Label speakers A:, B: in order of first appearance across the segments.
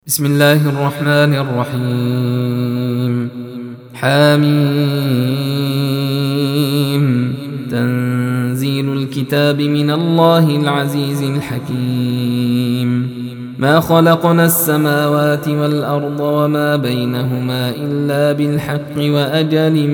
A: بسم الله الرحمن الرحيم. حميم. تنزيل الكتاب من الله العزيز الحكيم. ما خلقنا السماوات والأرض وما بينهما إلا بالحق وأجل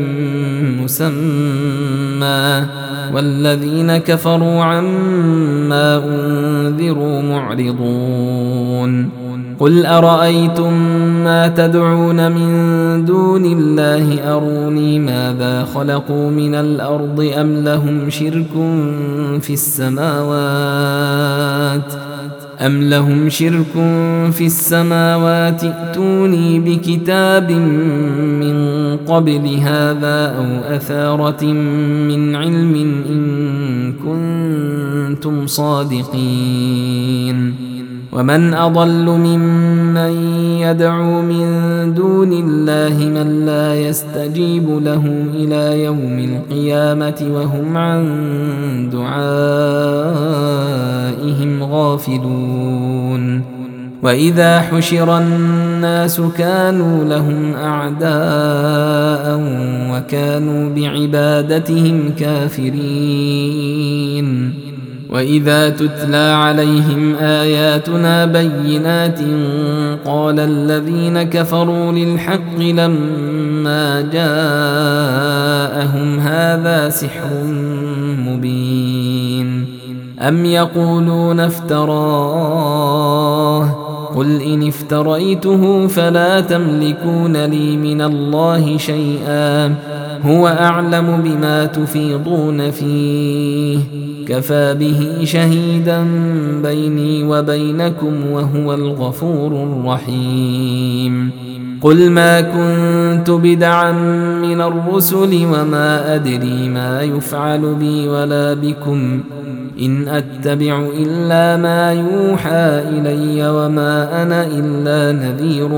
A: مسمى، والذين كفروا عما أنذروا معرضون. قل أرأيتم ما تدعون من دون الله أروني ماذا خلقوا من الأرض أم لهم شرك في السماوات ائتوني بكتاب من قبل هذا أو أثارة من علم إن كنتم صادقين. ومن أضل ممن يدعو من دون الله من لا يستجيب له إلى يوم القيامة وهم عن دعائهم غافلون. وإذا حشر الناس كانوا لهم أعداء وكانوا بعبادتهم كافرين. وإذا تتلى عليهم آياتنا بينات قال الذين كفروا للحق لما جاءهم هذا سحر مبين. أم يقولون افتراه قل إن افتريته فلا تملكون لي من الله شيئا هو أعلم بما تفيضون فيه كفى به شهيدا بيني وبينكم وهو الغفور الرحيم. قل ما كنت بدعا من الرسل وما أدري ما يفعل بي ولا بكم إن أتبع إلا ما يوحى إلي وما أنا إلا نذير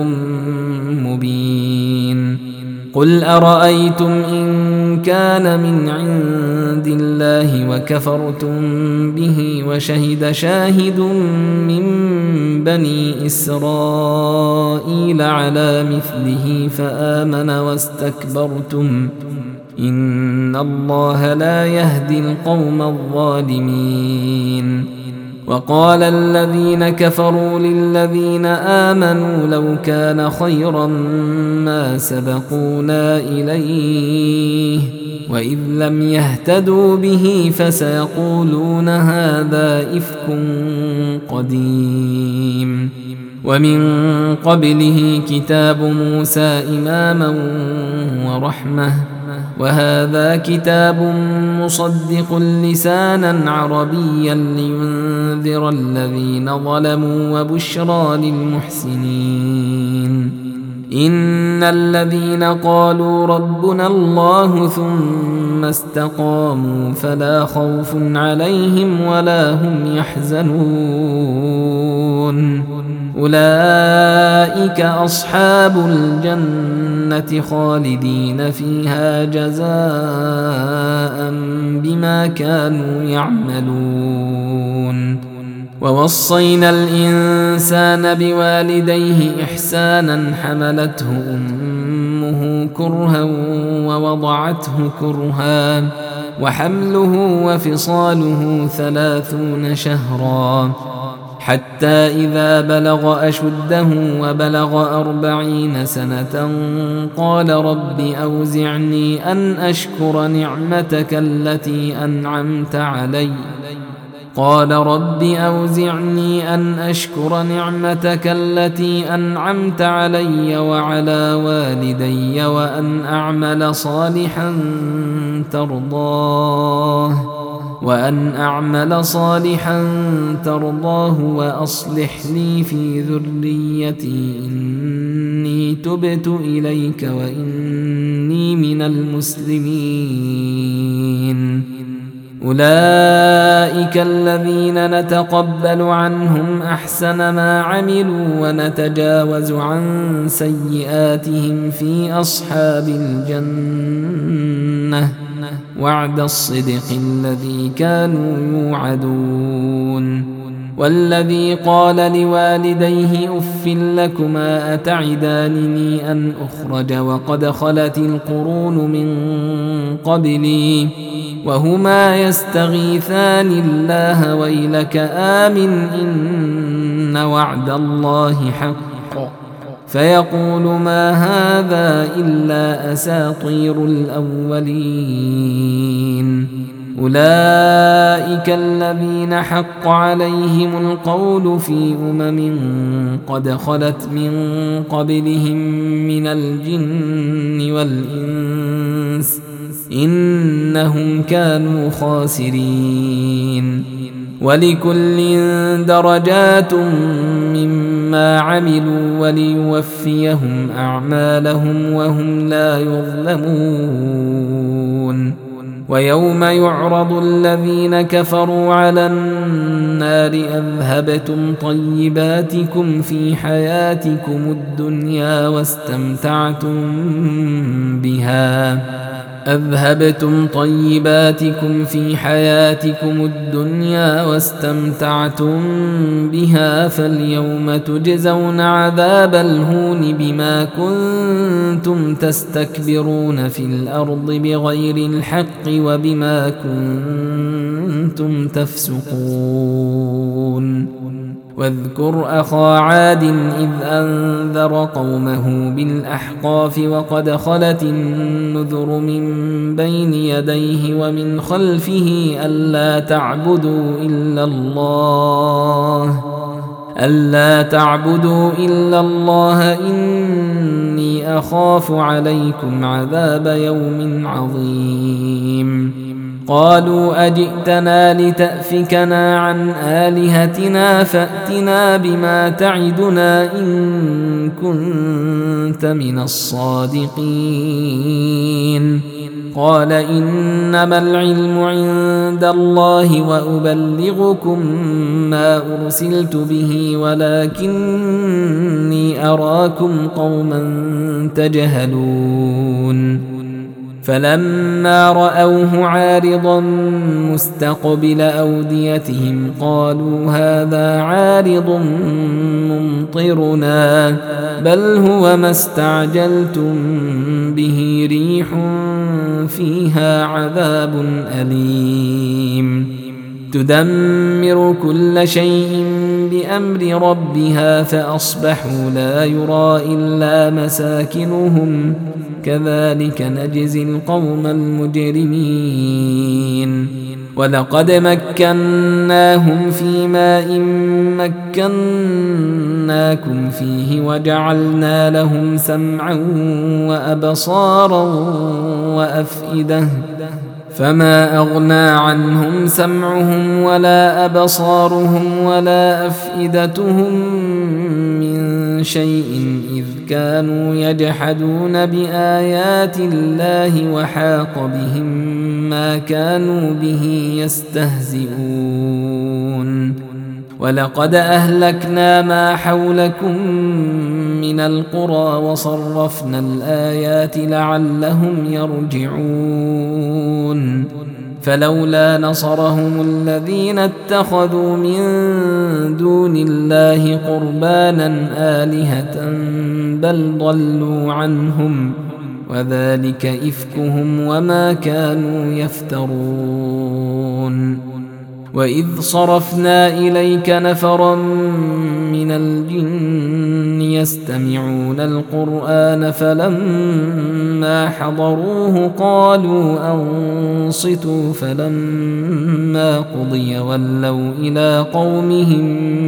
A: مبين. قل أرأيتم إن كان من عند الله وكفرتم به وشهد شاهد من بني إسرائيل على مثله فآمن واستكبرتم إن الله لا يهدي القوم الظالمين. وقال الذين كفروا للذين آمنوا لو كان خيرا ما سبقونا إليه وإذ لم يهتدوا به فسيقولون هذا إفك قديم. ومن قبله كتاب موسى إماما ورحمة وهذا كتاب مصدق لسانا عربيا لينذر الذين ظلموا وبشرى للمحسنين. إن الذين قالوا ربنا الله ثم استقاموا فلا خوف عليهم ولا هم يحزنون أولئك أصحاب الجنة خالدين فيها جزاء بما كانوا يعملون. ووصينا الإنسان بوالديه إحسانا حملته أمه كرها ووضعته كرها وحمله وفصاله 30 شهرا حتى إذا بلغ أشده وبلغ 40 سنة قال رب أوزعني أن أشكر نعمتك التي أنعمت علي وعلى والدي وأن أعمل صالحا ترضاه وأصلح لي في ذريتي إني تبت إليك وإني من المسلمين. أولئك الذين نتقبل عنهم أحسن ما عملوا ونتجاوز عن سيئاتهم في أصحاب الجنة وعد الصدق الذي كانوا يوعدون. والذي قال لوالديه أف لكما أتعدانني أن أخرج وقد خلت القرون من قبلي وهما يستغيثان الله ويلك آمن إن وعد الله حق فيقول ما هذا إلا أساطير الأولين أولئك الذين حق عليهم القول في قد خلت من قبلهم من الجن والإنس إنهم كانوا خاسرين ولكل درجات مما عملوا وليوفيهم أعمالهم وهم لا يظلمون ويوم يعرض الذين كفروا على النار أذهبتم طيباتكم في حياتكم الدنيا واستمتعتم بها فاليوم تجزون عذاب الهون بما كنتم تستكبرون في الأرض بغير الحق وبما كنتم تفسقون واذكر أخا عاد إذ أنذر قومه بالأحقاف وقد خلت النذر من بين يديه ومن خلفه ألا تعبدوا إلا الله إني أخاف عليكم عذاب يوم عظيم قالوا أجئتنا لتأفكنا عن آلهتنا فأتنا بما تعدنا إن كنت من الصادقين قال إنما العلم عند الله وأبلغكم ما أرسلت به ولكني أراكم قوما تجهلون فلما رأوه عارضا مستقبل أوديتهم قالوا هذا عارض ممطرنا بل هو ما استعجلتم به ريح فيها عذاب أليم تدمر كل شيء بأمر ربها فأصبحوا لا يرى إلا مساكنهم كذلك نجزي القوم المجرمين ولقد مكناهم في ماء مكناكم فيه وجعلنا لهم سمعا وأبصارا وأفئدة فما أغنى عنهم سمعهم ولا أبصارهم ولا أفئدتهم من شيء إذ كانوا يجحدون بآيات الله وحاق بهم ما كانوا به يستهزئون ولقد أهلكنا ما حولكم من القرى وصرفنا الآيات لعلهم يرجعون فلولا نصرهم الذين اتخذوا من دون الله قربانا آلهة بل ضلوا عنهم وذلك إفكهم وما كانوا يفترون وإذ صرفنا إليك نفرا من الجن يستمعون القرآن فلما حضروه قالوا أنصتوا فلما قضي ولوا إلى قومهم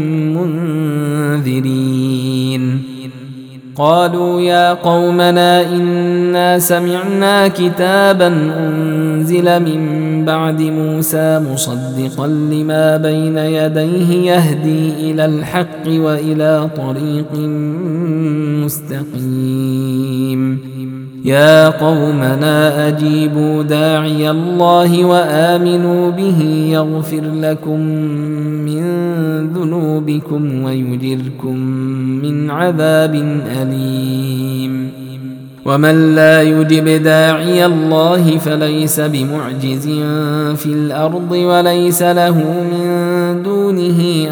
A: منذرين قالوا يا قومنا إنا سمعنا كتابا أنزل من بعد موسى مصدقا لما بين يديه يهدي إلى الحق وإلى طريق مستقيم يا قومنا أجيبوا داعي الله وآمنوا به يغفر لكم من ذنوبكم ويجركم من عذاب أليم ومن لا يجب داعي الله فليس بمعجز في الأرض وليس له من دونه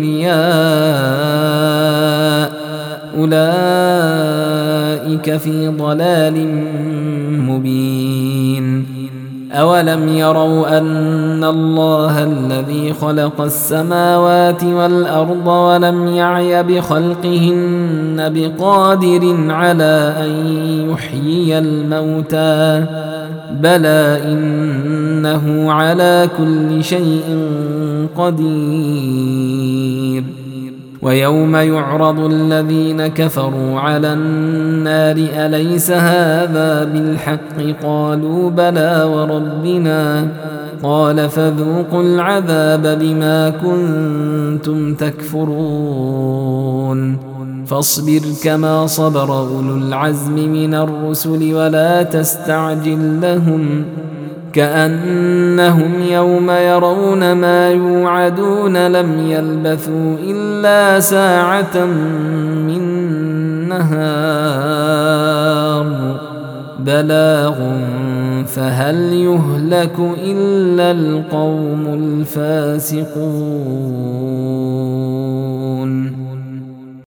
A: أولياء أولئك في ضلال مبين. أولم يروا أن الله الذي خلق السماوات والأرض ولم يعي بخلقهن بقادر على أن يحيي الموتى بلى إنه على كل شيء قدير. ويوم يعرض الذين كفروا على النار أليس هذا بالحق قالوا بلى وربنا قال فذوقوا العذاب بما كنتم تكفرون. فاصبر كما صبر أولو العزم من الرسل ولا تستعجل لهم كأنهم يوم يرون ما يوعدون لم يلبثوا إلا ساعة من نهار بلاغ فهل يهلك إلا القوم الفاسقون.